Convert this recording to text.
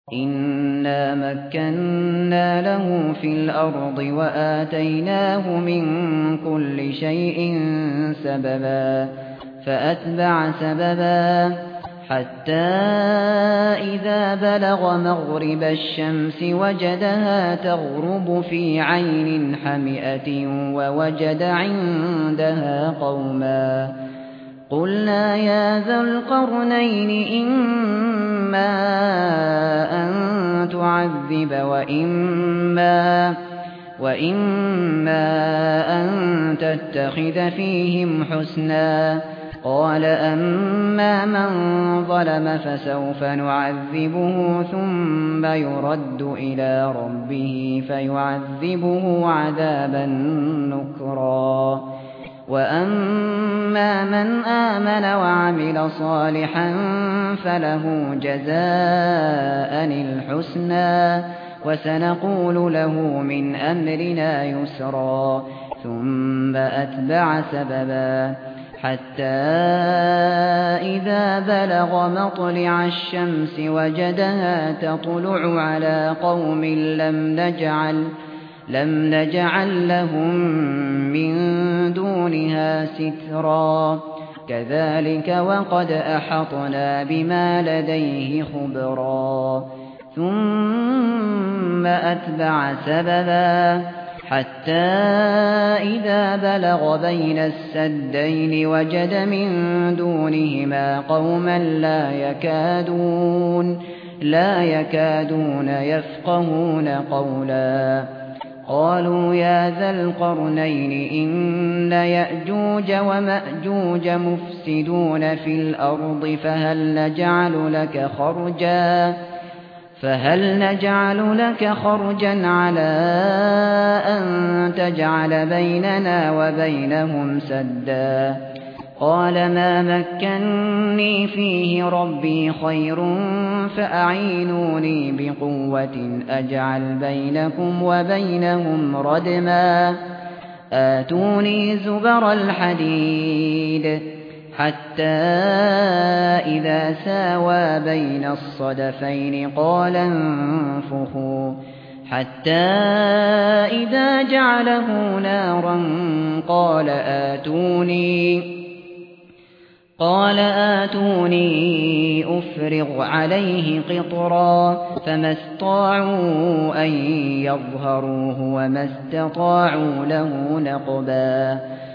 إِنَّا مَكَّنَّا لَهُ فِي الْأَرْضِ وَآتَيْنَاهُ مِن كُلِّ شَيْءٍ سَبَبًا فَأَتْبَعَ سَبَبًا حَتَّىٰ إِذَا بَلَغَ مَغْرِبَ الشَّمْسِ وَجَدَهَا تَغْرُبُ فِي عَيْنٍ حَمِئَةٍ وَوَجَدَ عِندَهَا قَوْمًا قُلْنَا يَا ذَا الْقَرْنَيْنِ إِمَّا أَن تُعَذِّبَ وَإِمَّا أَن تَتَّخِذَ فِيهِمْ حُسْنًا قَالَ أَمَّا مَن ظَلَمَ فَسَوْفَ نُعَذِّبُهُ ثُمَّ يُرَدُّ إِلَىٰ رَبِّهِ فَيُعَذِّبُهُ عَذَابًا نُّكْرًا وَأَمَّا مَنْ آمَنَ وَعَمِلَ صَالِحًا فَلَهُ جَزَاءً الْحُسْنَىٰ وَسَنَقُولُ لَهُ مِنْ أَمْرِنَا يُسْرًا ثُمَّ أَتْبَعَ سَبَبًا حَتَّىٰ إِذَا بَلَغَ مَطْلِعَ الشَّمْسِ وَجَدَهَا تَطْلُعُ عَلَىٰ قَوْمٍ لَّمْ نَجْعَل لَّهُم مِّن دُونِهَا سِتْرًا كَذَٰلِكَ وَقَدْ أَحَطْنَا بِمَا لَدَيْهِ خُبْرًا ثُمَّ أَتْبَعَ سَبَبًا حَتَّىٰ إِذَا بَلَغَ بَيْنَ السَّدَّيْنِ وَجَدَ مِن دُونِهِمَا قَوْمًا لَّا يَكَادُونَ يَفْقَهُونَ قَوْلًا قَالُوا يَا ذَا الْقَرْنَيْنِ إِنَّ يَأْجُوجَ وَمَأْجُوجَ مُفْسِدُونَ فِي الْأَرْضِ فَهَلْ نَجْعَلُ لَكَ خَرْجًا عَلَىٰ أَن تَجْعَلَ بَيْنَنَا وَبَيْنَهُمْ سَدًّا قَالَ مَا مَكَّنِّي فِيهِ رَبِّي خَيْرٌ فَأَعِينُونِي بِقُوَّةٍ أَجْعَلْ بَيْنَكُمْ وَبَيْنَهُمْ رَدْمًا آتُونِي زُبَرَ الْحَدِيدِ حَتَّىٰ إِذَا سَاوَىٰ بَيْنَ الصَّدَفَيْنِ قَالَ انفُخُوا حَتَّىٰ إِذَا جَعَلَهُ نَارًا قَالَ آتُونِي أُفْرِغْ عَلَيْهِ قِطْرًا فَمَا اسْطَاعُوا أَن يَظْهَرُوهُ وَمَا اسْتَطَاعُوا لَهُ نَقْبًا